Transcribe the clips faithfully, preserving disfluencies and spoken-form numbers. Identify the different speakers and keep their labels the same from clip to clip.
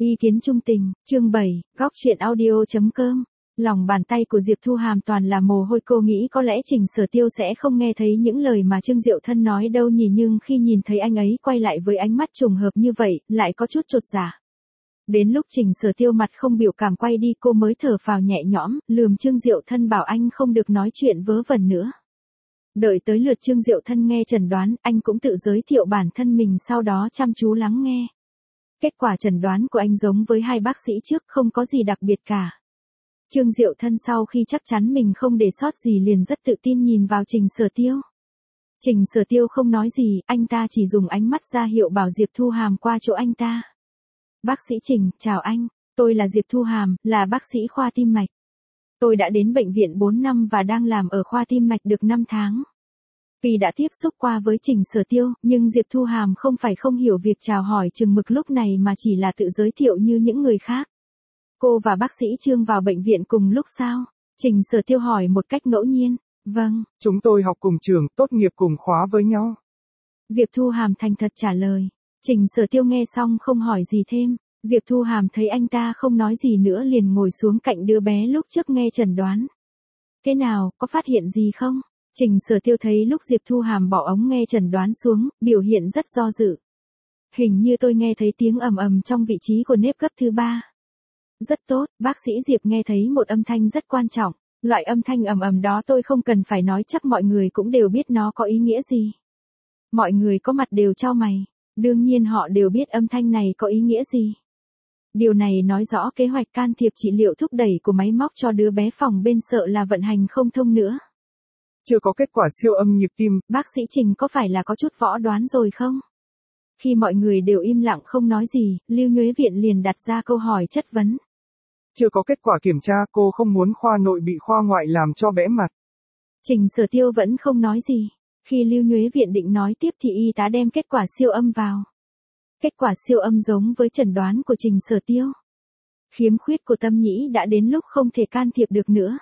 Speaker 1: Ý kiến trung tình, chương bảy, góc chuyện audio chấm com. Lòng bàn tay của Diệp Thu Hàm toàn là mồ hôi, cô nghĩ có lẽ Trình Sở Tiêu sẽ không nghe thấy những lời mà Trương Diệu Thân nói đâu nhỉ, nhưng khi nhìn thấy anh ấy quay lại với ánh mắt trùng hợp như vậy, lại có chút chột dạ. Đến lúc Trình Sở Tiêu mặt không biểu cảm quay đi, cô mới thở phào nhẹ nhõm, lườm Trương Diệu Thân bảo anh không được nói chuyện vớ vẩn nữa. Đợi tới lượt Trương Diệu Thân nghe chẩn đoán, anh cũng tự giới thiệu bản thân mình, sau đó chăm chú lắng nghe. Kết quả chẩn đoán của anh giống với hai bác sĩ trước, không có gì đặc biệt cả. Trương Diệu Thân sau khi chắc chắn mình không để sót gì liền rất tự tin nhìn vào Trình Sở Tiêu. Trình Sở Tiêu không nói gì, anh ta chỉ dùng ánh mắt ra hiệu bảo Diệp Thu Hàm qua chỗ anh ta. Bác sĩ Trình, chào anh, tôi là Diệp Thu Hàm, là bác sĩ khoa tim mạch. Tôi đã đến bệnh viện bốn năm và đang làm ở khoa tim mạch được năm tháng. Vì đã tiếp xúc qua với Trình Sở Tiêu, nhưng Diệp Thu Hàm không phải không hiểu việc chào hỏi chừng mực lúc này mà chỉ là tự giới thiệu như những người khác. Cô và bác sĩ Trương vào bệnh viện cùng lúc sao? Trình Sở Tiêu hỏi một cách ngẫu nhiên. Vâng.
Speaker 2: Chúng tôi học cùng trường, tốt nghiệp cùng khóa với nhau.
Speaker 1: Diệp Thu Hàm thành thật trả lời. Trình Sở Tiêu nghe xong không hỏi gì thêm. Diệp Thu Hàm thấy anh ta không nói gì nữa liền ngồi xuống cạnh đứa bé lúc trước nghe chẩn đoán. Thế nào, có phát hiện gì không? Trình Sở Tiêu thấy lúc Diệp Thu Hàm bỏ ống nghe chẩn đoán xuống, biểu hiện rất do dự. Hình như tôi nghe thấy tiếng ầm ầm trong vị trí của nếp gấp thứ ba. Rất tốt, bác sĩ Diệp nghe thấy một âm thanh rất quan trọng. Loại âm thanh ầm ầm đó tôi không cần phải nói, chắc mọi người cũng đều biết nó có ý nghĩa gì. Mọi người có mặt đều chau mày. Đương nhiên họ đều biết âm thanh này có ý nghĩa gì. Điều này nói rõ kế hoạch can thiệp trị liệu thúc đẩy của máy móc cho đứa bé phòng bên sợ là vận hành không thông nữa.
Speaker 2: Chưa có kết quả siêu âm nhịp tim.
Speaker 1: Bác sĩ Trình có phải là có chút võ đoán rồi không? Khi mọi người đều im lặng không nói gì, Lưu Nhuế Viện liền đặt ra câu hỏi chất vấn.
Speaker 2: Chưa có kết quả kiểm tra, cô không muốn khoa nội bị khoa ngoại làm cho bẽ mặt.
Speaker 1: Trình Sở Tiêu vẫn không nói gì. Khi Lưu Nhuế Viện định nói tiếp thì y tá đem kết quả siêu âm vào. Kết quả siêu âm giống với chẩn đoán của Trình Sở Tiêu. Khiếm khuyết của tâm nhĩ đã đến lúc không thể can thiệp được nữa.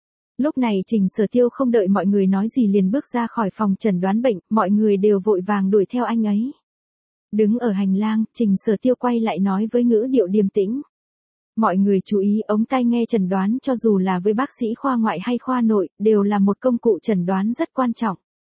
Speaker 1: Lúc này Trình Sở Tiêu không đợi mọi người nói gì liền bước ra khỏi phòng chẩn đoán bệnh, mọi người đều vội vàng đuổi theo anh ấy. Đứng ở hành lang, Trình Sở Tiêu quay lại nói với ngữ điệu điềm tĩnh. Mọi người chú ý, ống tai nghe chẩn đoán cho dù là với bác sĩ khoa ngoại hay khoa nội, đều là một công cụ chẩn đoán rất quan trọng.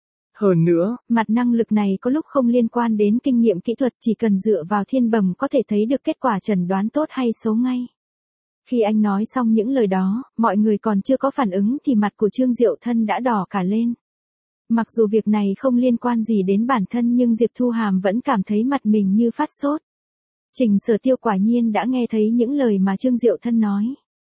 Speaker 2: Hơn nữa,
Speaker 1: mặt năng lực này có lúc không liên quan đến kinh nghiệm kỹ thuật, chỉ cần dựa vào thiên bẩm có thể thấy được kết quả chẩn đoán tốt hay xấu ngay. Khi anh nói xong những lời đó, mọi người còn chưa có phản ứng thì mặt của Trương Diệu Thân đã đỏ cả lên. Mặc dù việc này không liên quan gì đến bản thân nhưng Diệp Thu Hàm vẫn cảm thấy mặt mình như phát sốt. Trình Sở Tiêu quả nhiên đã nghe thấy những lời mà Trương Diệu Thân nói.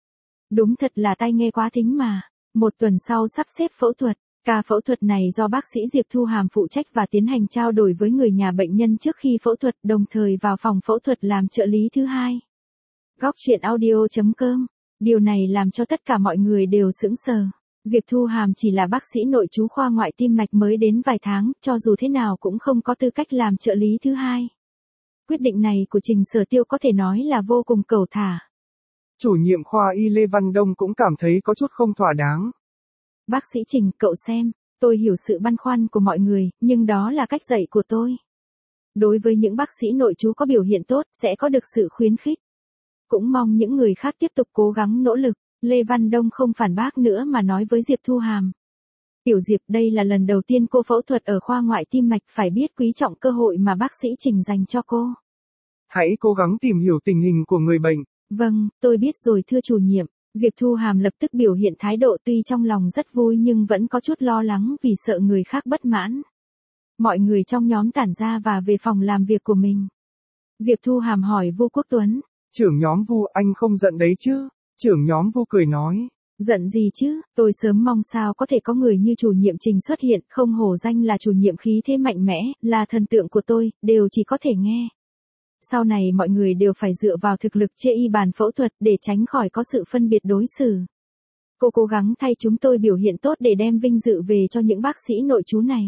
Speaker 1: Đúng thật là tai nghe quá thính mà. Một tuần sau sắp xếp phẫu thuật. Ca phẫu thuật này do bác sĩ Diệp Thu Hàm phụ trách và tiến hành trao đổi với người nhà bệnh nhân trước khi phẫu thuật, đồng thời vào phòng phẫu thuật làm trợ lý thứ hai. Góc chuyện audio chấm com. Điều này làm cho tất cả mọi người đều sững sờ. Diệp Thu Hàm chỉ là bác sĩ nội trú khoa ngoại tim mạch mới đến vài tháng, cho dù thế nào cũng không có tư cách làm trợ lý thứ hai. Quyết định này của Trình Sở Tiêu có thể nói là vô cùng cẩu thả.
Speaker 2: Chủ nhiệm khoa y Lê Văn Đông cũng cảm thấy có chút không thỏa đáng.
Speaker 1: Bác sĩ Trình, cậu xem, tôi hiểu sự băn khoăn của mọi người, nhưng đó là cách dạy của tôi. Đối với những bác sĩ nội trú có biểu hiện tốt, sẽ có được sự khuyến khích. Cũng mong những người khác tiếp tục cố gắng nỗ lực. Lê Văn Đông không phản bác nữa mà nói với Diệp Thu Hàm. Tiểu Diệp, đây là lần đầu tiên cô phẫu thuật ở khoa ngoại tim mạch, phải biết quý trọng cơ hội mà bác sĩ Trình dành cho cô.
Speaker 2: Hãy cố gắng tìm hiểu tình hình của người bệnh.
Speaker 1: Vâng, tôi biết rồi thưa chủ nhiệm. Diệp Thu Hàm lập tức biểu hiện thái độ, tuy trong lòng rất vui nhưng vẫn có chút lo lắng vì sợ người khác bất mãn. Mọi người trong nhóm tản ra và về phòng làm việc của mình. Diệp Thu Hàm hỏi Vu Quốc Tuấn.
Speaker 2: Trưởng nhóm Vu, anh không giận đấy chứ? Trưởng nhóm Vu cười nói.
Speaker 1: Giận gì chứ, tôi sớm mong sao có thể có người như chủ nhiệm Trình xuất hiện, không hổ danh là chủ nhiệm khí thế mạnh mẽ, là thần tượng của tôi, đều chỉ có thể nghe. Sau này mọi người đều phải dựa vào thực lực chê y bàn phẫu thuật để tránh khỏi có sự phân biệt đối xử. Cô cố gắng thay chúng tôi biểu hiện tốt để đem vinh dự về cho những bác sĩ nội trú này.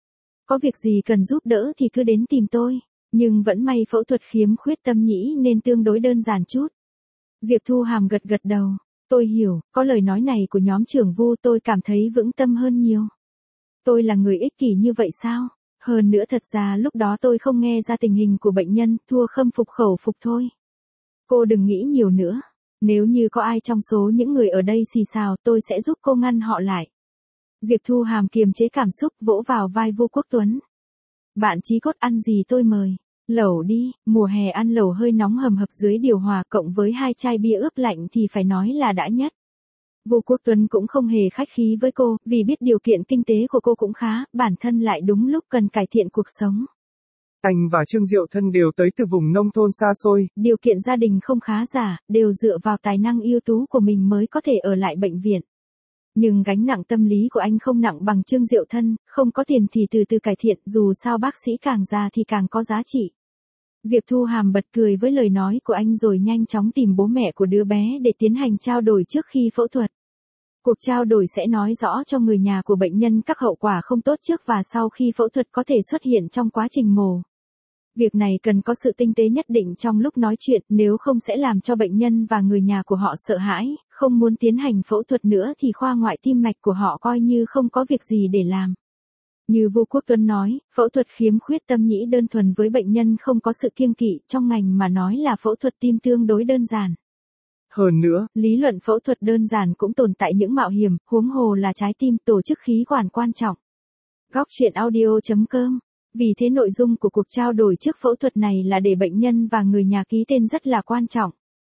Speaker 1: Có việc gì cần giúp đỡ thì cứ đến tìm tôi, nhưng vẫn may phẫu thuật khiếm khuyết tâm nhĩ nên tương đối đơn giản chút. Diệp Thu Hàm gật gật đầu. Tôi hiểu, có lời nói này của nhóm trưởng Vu tôi cảm thấy vững tâm hơn nhiều. Tôi là người ích kỷ như vậy sao? Hơn nữa thật ra lúc đó tôi không nghe ra tình hình của bệnh nhân, thua khâm phục khẩu phục thôi. Cô đừng nghĩ nhiều nữa. Nếu như có ai trong số những người ở đây xì xào tôi sẽ giúp cô ngăn họ lại. Diệp Thu Hàm kiềm chế cảm xúc vỗ vào vai Vu Quốc Tuấn. Bạn chí cốt ăn gì tôi mời. Lẩu đi, mùa hè ăn lẩu hơi nóng hầm hập dưới điều hòa cộng với hai chai bia ướp lạnh thì phải nói là đã nhất. Vu Quốc Tuấn cũng không hề khách khí với cô, vì biết điều kiện kinh tế của cô cũng khá, bản thân lại đúng lúc cần cải thiện cuộc sống.
Speaker 2: Anh và Trương Diệu Thân đều tới từ vùng nông thôn xa xôi.
Speaker 1: Điều kiện gia đình không khá giả, đều dựa vào tài năng ưu tú của mình mới có thể ở lại bệnh viện. Nhưng gánh nặng tâm lý của anh không nặng bằng Trương Diệu Thân, không có tiền thì từ từ cải thiện, dù sao bác sĩ càng già thì càng có giá trị. Diệp Thu Hàm bật cười với lời nói của anh rồi nhanh chóng tìm bố mẹ của đứa bé để tiến hành trao đổi trước khi phẫu thuật. Cuộc trao đổi sẽ nói rõ cho người nhà của bệnh nhân các hậu quả không tốt trước và sau khi phẫu thuật có thể xuất hiện trong quá trình mổ. Việc này cần có sự tinh tế nhất định trong lúc nói chuyện, nếu không sẽ làm cho bệnh nhân và người nhà của họ sợ hãi, không muốn tiến hành phẫu thuật nữa thì khoa ngoại tim mạch của họ coi như không có việc gì để làm. Như Vu Quốc Tuấn nói, phẫu thuật khiếm khuyết tâm nhĩ đơn thuần với bệnh nhân không có sự kiêng kỵ, trong ngành mà nói là phẫu thuật tim tương đối đơn giản.
Speaker 2: Hơn nữa,
Speaker 1: lý luận phẫu thuật đơn giản cũng tồn tại những mạo hiểm, huống hồ là trái tim, tổ chức khí quản quan trọng. Góc truyện audio chấm com. Vì thế nội dung của cuộc trao đổi trước phẫu thuật này là để bệnh nhân và người nhà ký tên rất là quan trọng.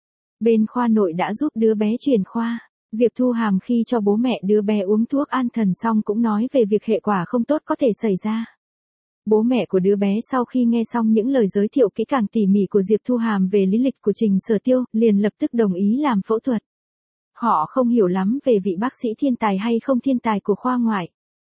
Speaker 1: Bên khoa nội đã giúp đứa bé chuyển khoa. Diệp Thu Hàm khi cho bố mẹ đứa bé uống thuốc an thần xong cũng nói về việc hệ quả không tốt có thể xảy ra. Bố mẹ của đứa bé sau khi nghe xong những lời giới thiệu kỹ càng tỉ mỉ của Diệp Thu Hàm về lý lịch của Trình Sở Tiêu, liền lập tức đồng ý làm phẫu thuật. Họ không hiểu lắm về vị bác sĩ thiên tài hay không thiên tài của khoa ngoại.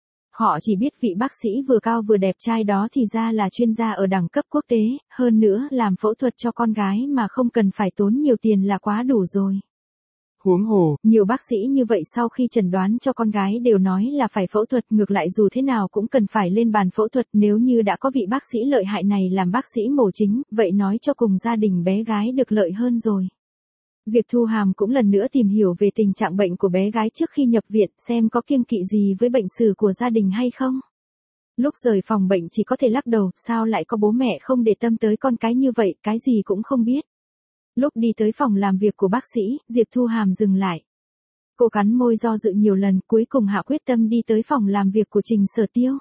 Speaker 1: Họ chỉ biết vị bác sĩ vừa cao vừa đẹp trai đó thì ra là chuyên gia ở đẳng cấp quốc tế, hơn nữa làm phẫu thuật cho con gái mà không cần phải tốn nhiều tiền là quá đủ rồi.
Speaker 2: Huống hồ,
Speaker 1: nhiều bác sĩ như vậy sau khi chẩn đoán cho con gái đều nói là phải phẫu thuật, ngược lại dù thế nào cũng cần phải lên bàn phẫu thuật, nếu như đã có vị bác sĩ lợi hại này làm bác sĩ mổ chính, vậy nói cho cùng gia đình bé gái được lợi hơn rồi. Diệp Thu Hàm cũng lần nữa tìm hiểu về tình trạng bệnh của bé gái trước khi nhập viện, xem có kiêng kỵ gì với bệnh sử của gia đình hay không. Lúc rời phòng bệnh chỉ có thể lắc đầu, sao lại có bố mẹ không để tâm tới con cái như vậy, cái gì cũng không biết. Lúc đi tới phòng làm việc của bác sĩ, Diệp Thu Hàm dừng lại. Cô cắn môi do dự nhiều lần, cuối cùng hạ quyết tâm đi tới phòng làm việc của Trình Sở Tiêu.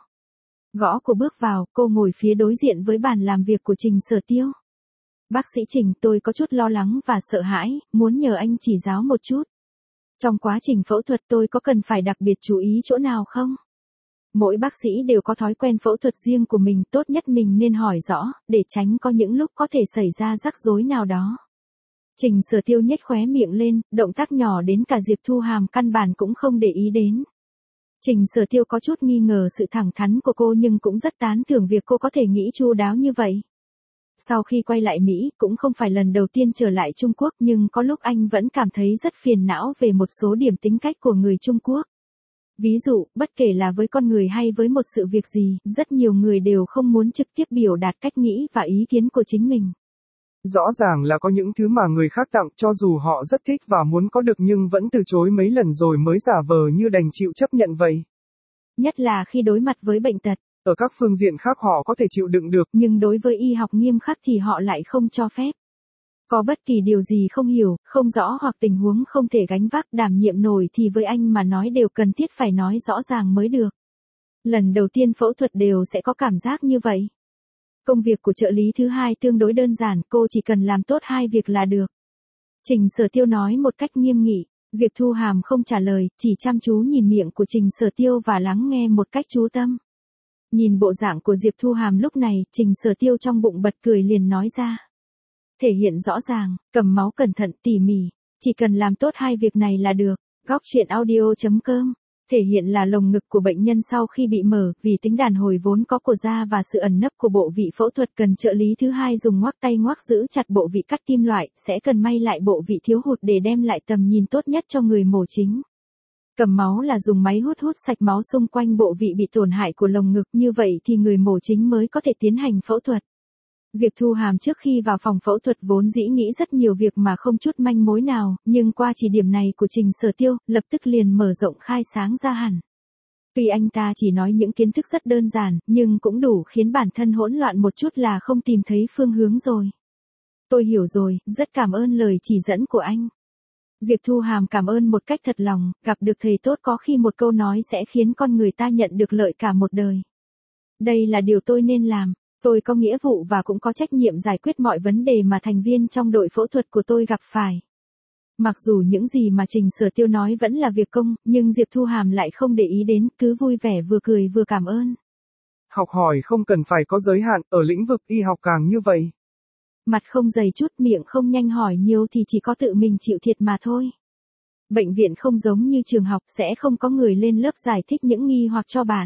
Speaker 1: Gõ cô bước vào, cô ngồi phía đối diện với bàn làm việc của Trình Sở Tiêu. Bác sĩ Trình, tôi có chút lo lắng và sợ hãi, muốn nhờ anh chỉ giáo một chút. Trong quá trình phẫu thuật tôi có cần phải đặc biệt chú ý chỗ nào không? Mỗi bác sĩ đều có thói quen phẫu thuật riêng của mình, tốt nhất mình nên hỏi rõ, để tránh có những lúc có thể xảy ra rắc rối nào đó. Trình Sở Tiêu nhếch khóe miệng lên, động tác nhỏ đến cả Diệp Thu Hàm căn bản cũng không để ý đến. Trình Sở Tiêu có chút nghi ngờ sự thẳng thắn của cô nhưng cũng rất tán thưởng việc cô có thể nghĩ chu đáo như vậy. Sau khi quay lại Mỹ, cũng không phải lần đầu tiên trở lại Trung Quốc nhưng có lúc anh vẫn cảm thấy rất phiền não về một số điểm tính cách của người Trung Quốc. Ví dụ, bất kể là với con người hay với một sự việc gì, rất nhiều người đều không muốn trực tiếp biểu đạt cách nghĩ và ý kiến của chính mình.
Speaker 2: Rõ ràng là có những thứ mà người khác tặng cho dù họ rất thích và muốn có được nhưng vẫn từ chối mấy lần rồi mới giả vờ như đành chịu chấp nhận vậy.
Speaker 1: Nhất là khi đối mặt với bệnh tật.
Speaker 2: Ở các phương diện khác họ có thể chịu đựng được,
Speaker 1: nhưng đối với y học nghiêm khắc thì họ lại không cho phép. Có bất kỳ điều gì không hiểu, không rõ hoặc tình huống không thể gánh vác đảm nhiệm nổi thì với anh mà nói đều cần thiết phải nói rõ ràng mới được. Lần đầu tiên phẫu thuật đều sẽ có cảm giác như vậy. Công việc của trợ lý thứ hai tương đối đơn giản, cô chỉ cần làm tốt hai việc là được. Trình Sở Tiêu nói một cách nghiêm nghị. Diệp Thu Hàm không trả lời, chỉ chăm chú nhìn miệng của Trình Sở Tiêu và lắng nghe một cách chú tâm. Nhìn bộ dạng của Diệp Thu Hàm lúc này, Trình Sở Tiêu trong bụng bật cười liền nói ra. Thể hiện rõ ràng, cầm máu cẩn thận tỉ mỉ, chỉ cần làm tốt hai việc này là được. Góc truyện audio chấm com. Thể hiện là lồng ngực của bệnh nhân sau khi bị mở, vì tính đàn hồi vốn có của da và sự ẩn nấp của bộ vị phẫu thuật cần trợ lý thứ hai dùng ngoắc tay ngoắc giữ chặt bộ vị cắt kim loại, sẽ cần may lại bộ vị thiếu hụt để đem lại tầm nhìn tốt nhất cho người mổ chính. Cầm máu là dùng máy hút hút sạch máu xung quanh bộ vị bị tổn hại của lồng ngực, như vậy thì người mổ chính mới có thể tiến hành phẫu thuật. Diệp Thu Hàm trước khi vào phòng phẫu thuật vốn dĩ nghĩ rất nhiều việc mà không chút manh mối nào, nhưng qua chỉ điểm này của Trình Sở Tiêu, lập tức liền mở rộng khai sáng ra hẳn. Tuy anh ta chỉ nói những kiến thức rất đơn giản, nhưng cũng đủ khiến bản thân hỗn loạn một chút là không tìm thấy phương hướng rồi. Tôi hiểu rồi, rất cảm ơn lời chỉ dẫn của anh. Diệp Thu Hàm cảm ơn một cách thật lòng, gặp được thầy tốt có khi một câu nói sẽ khiến con người ta nhận được lợi cả một đời. Đây là điều tôi nên làm, tôi có nghĩa vụ và cũng có trách nhiệm giải quyết mọi vấn đề mà thành viên trong đội phẫu thuật của tôi gặp phải. Mặc dù những gì mà Trình Sở Tiêu nói vẫn là việc công, nhưng Diệp Thu Hàm lại không để ý đến, cứ vui vẻ vừa cười vừa cảm ơn.
Speaker 2: Học hỏi không cần phải có giới hạn, ở lĩnh vực y học càng như vậy.
Speaker 1: Mặt không dày chút, miệng không nhanh hỏi nhiều thì chỉ có tự mình chịu thiệt mà thôi. Bệnh viện không giống như trường học, sẽ không có người lên lớp giải thích những nghi hoặc cho bạn.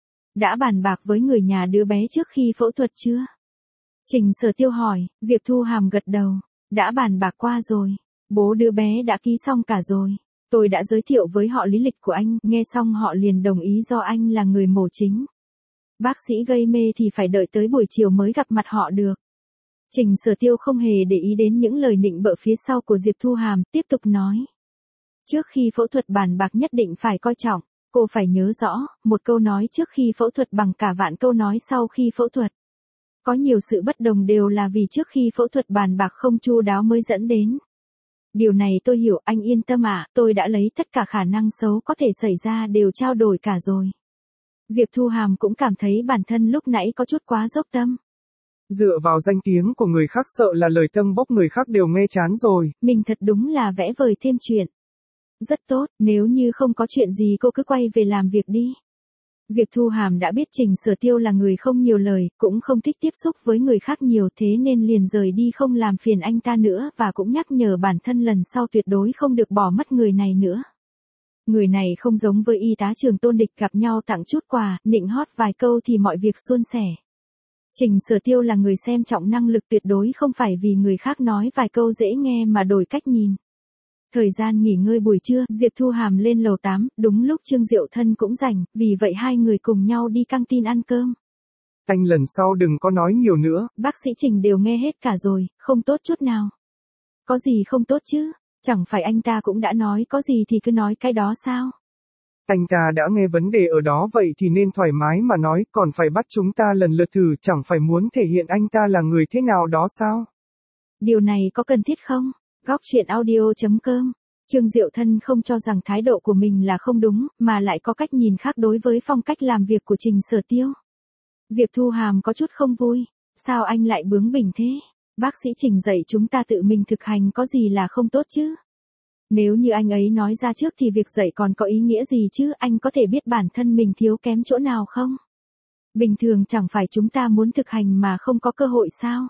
Speaker 1: Đã bàn bạc với người nhà đứa bé trước khi phẫu thuật chưa? Trình Sở Tiêu hỏi, Diệp Thu Hàm gật đầu. Đã bàn bạc qua rồi. Bố đứa bé đã ký xong cả rồi. Tôi đã giới thiệu với họ lý lịch của anh, nghe xong họ liền đồng ý do anh là người mổ chính. Bác sĩ gây mê thì phải đợi tới buổi chiều mới gặp mặt họ được. Trình Sở Tiêu không hề để ý đến những lời nịnh bợ phía sau của Diệp Thu Hàm, tiếp tục nói. Trước khi phẫu thuật bàn bạc nhất định phải coi trọng, cô phải nhớ rõ, một câu nói trước khi phẫu thuật bằng cả vạn câu nói sau khi phẫu thuật. Có nhiều sự bất đồng đều là vì trước khi phẫu thuật bàn bạc không chu đáo mới dẫn đến. Điều này tôi hiểu, anh yên tâm ạ, à, tôi đã lấy tất cả khả năng xấu có thể xảy ra đều trao đổi cả rồi. Diệp Thu Hàm cũng cảm thấy bản thân lúc nãy có chút quá dốc tâm.
Speaker 2: Dựa vào danh tiếng của người khác sợ là lời tâng bốc người khác đều nghe chán rồi.
Speaker 1: Mình thật đúng là vẽ vời thêm chuyện. Rất tốt, nếu như không có chuyện gì cô cứ quay về làm việc đi. Diệp Thu Hàm đã biết Trình Sở Tiêu là người không nhiều lời, cũng không thích tiếp xúc với người khác nhiều, thế nên liền rời đi không làm phiền anh ta nữa và cũng nhắc nhở bản thân lần sau tuyệt đối không được bỏ mất người này nữa. Người này không giống với y tá Trường Tôn Địch, gặp nhau tặng chút quà, nịnh hót vài câu thì mọi việc suôn sẻ. Trình Sở Tiêu là người xem trọng năng lực, tuyệt đối không phải vì người khác nói vài câu dễ nghe mà đổi cách nhìn. Thời gian nghỉ ngơi buổi trưa, Diệp Thu Hàm lên lầu tám, đúng lúc Trương Diệu Thân cũng rảnh, vì vậy hai người cùng nhau đi căng tin ăn cơm.
Speaker 2: Anh lần sau đừng có nói nhiều nữa.
Speaker 1: Bác sĩ Trình đều nghe hết cả rồi, không tốt chút nào. Có gì không tốt chứ, chẳng phải anh ta cũng đã nói có gì thì cứ nói cái đó sao?
Speaker 2: Anh ta đã nghe vấn đề ở đó vậy thì nên thoải mái mà nói, còn phải bắt chúng ta lần lượt thử, chẳng phải muốn thể hiện anh ta là người thế nào đó sao?
Speaker 1: Điều này có cần thiết không? Góc truyện audio chấm com. Trương Diệu Thân không cho rằng thái độ của mình là không đúng, mà lại có cách nhìn khác đối với phong cách làm việc của Trình Sở Tiêu. Diệp Thu Hàm có chút không vui. Sao anh lại bướng bỉnh thế? Bác sĩ Trình dạy chúng ta tự mình thực hành có gì là không tốt chứ? Nếu như anh ấy nói ra trước thì việc dạy còn có ý nghĩa gì chứ, anh có thể biết bản thân mình thiếu kém chỗ nào không? Bình thường chẳng phải chúng ta muốn thực hành mà không có cơ hội sao?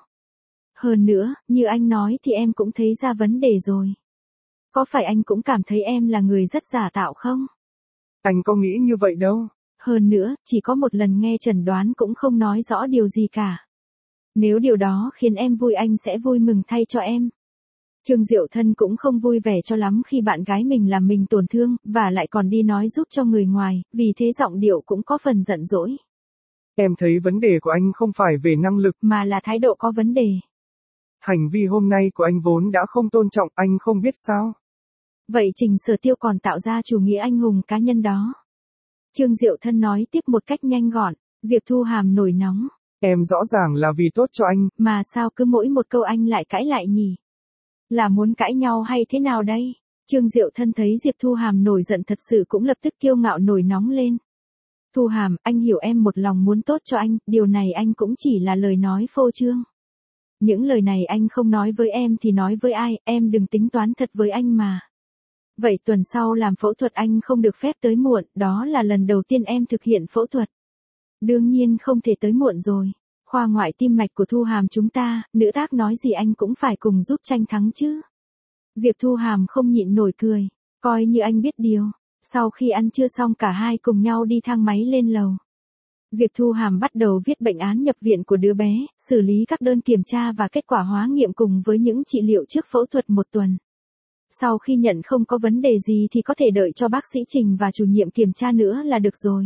Speaker 1: Hơn nữa, như anh nói thì em cũng thấy ra vấn đề rồi. Có phải anh cũng cảm thấy em là người rất giả tạo không?
Speaker 2: Anh có nghĩ như vậy đâu.
Speaker 1: Hơn nữa, chỉ có một lần nghe chẩn đoán cũng không nói rõ điều gì cả. Nếu điều đó khiến em vui anh sẽ vui mừng thay cho em. Trương Diệu Thân cũng không vui vẻ cho lắm khi bạn gái mình làm mình tổn thương, và lại còn đi nói giúp cho người ngoài, vì thế giọng điệu cũng có phần giận dỗi.
Speaker 2: Em thấy vấn đề của anh không phải về năng lực,
Speaker 1: mà là thái độ có vấn đề.
Speaker 2: Hành vi hôm nay của anh vốn đã không tôn trọng, anh không biết sao?
Speaker 1: Vậy Trình Sở Tiêu còn tạo ra chủ nghĩa anh hùng cá nhân đó. Trương Diệu Thân nói tiếp một cách nhanh gọn, Diệp Thu Hàm nổi nóng.
Speaker 2: Em rõ ràng là vì tốt cho anh.
Speaker 1: Mà sao cứ mỗi một câu anh lại cãi lại nhỉ? Là muốn cãi nhau hay thế nào đây? Trương Diệu Thân thấy Diệp Thu Hàm nổi giận thật sự cũng lập tức kiêu ngạo nổi nóng lên. Thu Hàm, anh hiểu em một lòng muốn tốt cho anh, điều này anh cũng chỉ là lời nói phô trương. Những lời này anh không nói với em thì nói với ai, em đừng tính toán thật với anh mà. Vậy tuần sau làm phẫu thuật anh không được phép tới muộn, đó là lần đầu tiên em thực hiện phẫu thuật. Đương nhiên không thể tới muộn rồi. Khoa ngoại tim mạch của Thu Hàm chúng ta, nữ tác nói gì anh cũng phải cùng giúp tranh thắng chứ. Diệp Thu Hàm không nhịn nổi cười, coi như anh biết điều. Sau khi ăn trưa xong cả hai cùng nhau đi thang máy lên lầu. Diệp Thu Hàm bắt đầu viết bệnh án nhập viện của đứa bé, xử lý các đơn kiểm tra và kết quả hóa nghiệm cùng với những trị liệu trước phẫu thuật một tuần. Sau khi nhận không có vấn đề gì thì có thể đợi cho bác sĩ Trình và chủ nhiệm kiểm tra nữa là được rồi.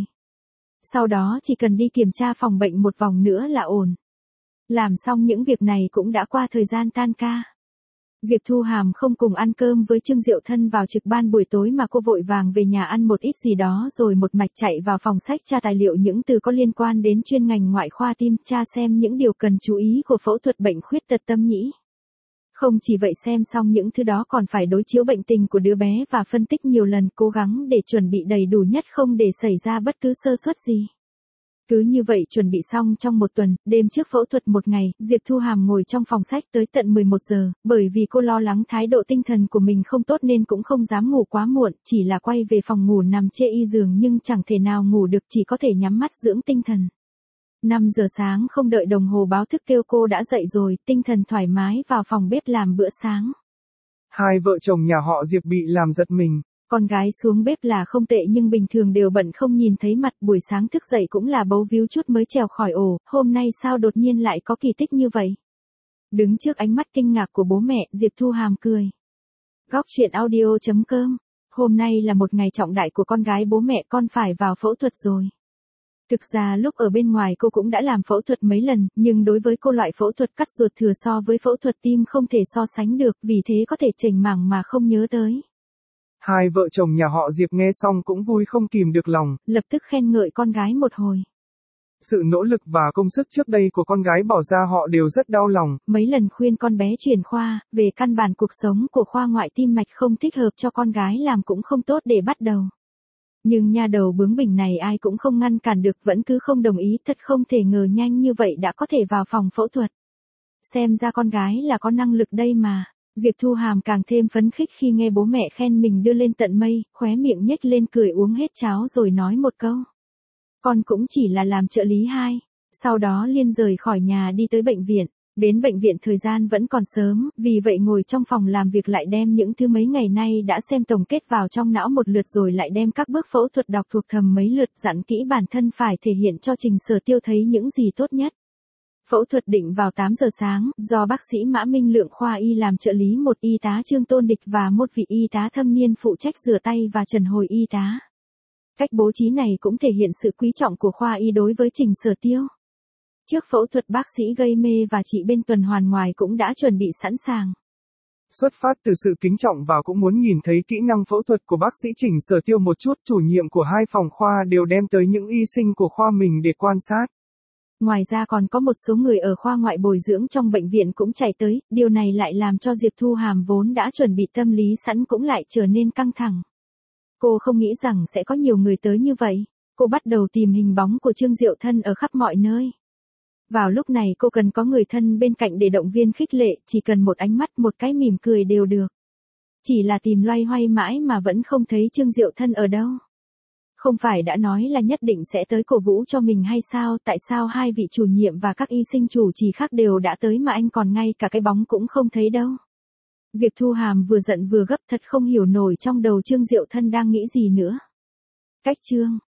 Speaker 1: Sau đó chỉ cần đi kiểm tra phòng bệnh một vòng nữa là ổn. Làm xong những việc này cũng đã qua thời gian tan ca. Diệp Thu Hàm không cùng ăn cơm với Trương Diệu Thân vào trực ban buổi tối mà cô vội vàng về nhà ăn một ít gì đó rồi một mạch chạy vào phòng sách tra tài liệu những từ có liên quan đến chuyên ngành ngoại khoa tim, tra xem những điều cần chú ý của phẫu thuật bệnh khuyết tật tâm nhĩ. Không chỉ vậy, xem xong những thứ đó còn phải đối chiếu bệnh tình của đứa bé và phân tích nhiều lần, cố gắng để chuẩn bị đầy đủ nhất không để xảy ra bất cứ sơ suất gì. Cứ như vậy chuẩn bị xong trong một tuần, đêm trước phẫu thuật một ngày, Diệp Thu Hàm ngồi trong phòng sách tới tận mười một giờ, bởi vì cô lo lắng thái độ tinh thần của mình không tốt nên cũng không dám ngủ quá muộn, chỉ là quay về phòng ngủ nằm chê y giường nhưng chẳng thể nào ngủ được, chỉ có thể nhắm mắt dưỡng tinh thần. năm giờ sáng không đợi đồng hồ báo thức kêu cô đã dậy rồi, tinh thần thoải mái vào phòng bếp làm bữa sáng.
Speaker 2: Hai vợ chồng nhà họ Diệp bị làm giật mình.
Speaker 1: Con gái xuống bếp là không tệ nhưng bình thường đều bận không nhìn thấy mặt, buổi sáng thức dậy cũng là bấu víu chút mới trèo khỏi ổ, hôm nay sao đột nhiên lại có kỳ tích như vậy. Đứng trước ánh mắt kinh ngạc của bố mẹ, Diệp Thu Hàm cười. Góc truyện audio chấm com. Hôm nay là một ngày trọng đại của con gái bố mẹ, con phải vào phẫu thuật rồi. Thực ra lúc ở bên ngoài cô cũng đã làm phẫu thuật mấy lần, nhưng đối với cô loại phẫu thuật cắt ruột thừa so với phẫu thuật tim không thể so sánh được, vì thế có thể chểnh mảng mà không nhớ tới.
Speaker 2: Hai vợ chồng nhà họ Diệp nghe xong cũng vui không kìm được lòng,
Speaker 1: lập tức khen ngợi con gái một hồi.
Speaker 2: Sự nỗ lực và công sức trước đây của con gái bỏ ra họ đều rất đau lòng.
Speaker 1: Mấy lần khuyên con bé chuyển khoa, về căn bản cuộc sống của khoa ngoại tim mạch không thích hợp cho con gái làm cũng không tốt để bắt đầu. Nhưng nha đầu bướng bỉnh này ai cũng không ngăn cản được, vẫn cứ không đồng ý, thật không thể ngờ nhanh như vậy đã có thể vào phòng phẫu thuật. Xem ra con gái là có năng lực đây mà. Diệp Thu Hàm càng thêm phấn khích khi nghe bố mẹ khen mình đưa lên tận mây, khóe miệng nhếch lên cười uống hết cháo rồi nói một câu. Con cũng chỉ là làm trợ lý hai. Sau đó liên rời khỏi nhà đi tới bệnh viện. Đến bệnh viện thời gian vẫn còn sớm, vì vậy ngồi trong phòng làm việc lại đem những thứ mấy ngày nay đã xem tổng kết vào trong não một lượt rồi lại đem các bước phẫu thuật đọc thuộc thầm mấy lượt, dặn kỹ bản thân phải thể hiện cho Trình Sở Tiêu thấy những gì tốt nhất. Phẫu thuật định vào tám giờ sáng, do bác sĩ Mã Minh Lượng khoa y làm trợ lý, một y tá Trương Tôn Địch và một vị y tá thâm niên phụ trách rửa tay và trần hồi y tá. Cách bố trí này cũng thể hiện sự quý trọng của khoa y đối với Trình Sở Tiêu. Trước phẫu thuật bác sĩ gây mê và chị bên tuần hoàn ngoài cũng đã chuẩn bị sẵn sàng.
Speaker 2: Xuất phát từ sự kính trọng và cũng muốn nhìn thấy kỹ năng phẫu thuật của bác sĩ Trình Sở Tiêu một chút, chủ nhiệm của hai phòng khoa đều đem tới những y sinh của khoa mình để quan sát.
Speaker 1: Ngoài ra còn có một số người ở khoa ngoại bồi dưỡng trong bệnh viện cũng chạy tới, điều này lại làm cho Diệp Thu Hàm vốn đã chuẩn bị tâm lý sẵn cũng lại trở nên căng thẳng. Cô không nghĩ rằng sẽ có nhiều người tới như vậy. Cô bắt đầu tìm hình bóng của Trương Diệu Thân ở khắp mọi nơi. Vào lúc này cô cần có người thân bên cạnh để động viên khích lệ, chỉ cần một ánh mắt, một cái mỉm cười đều được. Chỉ là tìm loay hoay mãi mà vẫn không thấy Trương Diệu Thân ở đâu. Không phải đã nói là nhất định sẽ tới cổ vũ cho mình hay sao, tại sao hai vị chủ nhiệm và các y sinh chủ trì khác đều đã tới mà anh còn ngay cả cái bóng cũng không thấy đâu. Diệp Thu Hàm vừa giận vừa gấp, thật không hiểu nổi trong đầu Trương Diệu Thân đang nghĩ gì nữa. Cách chương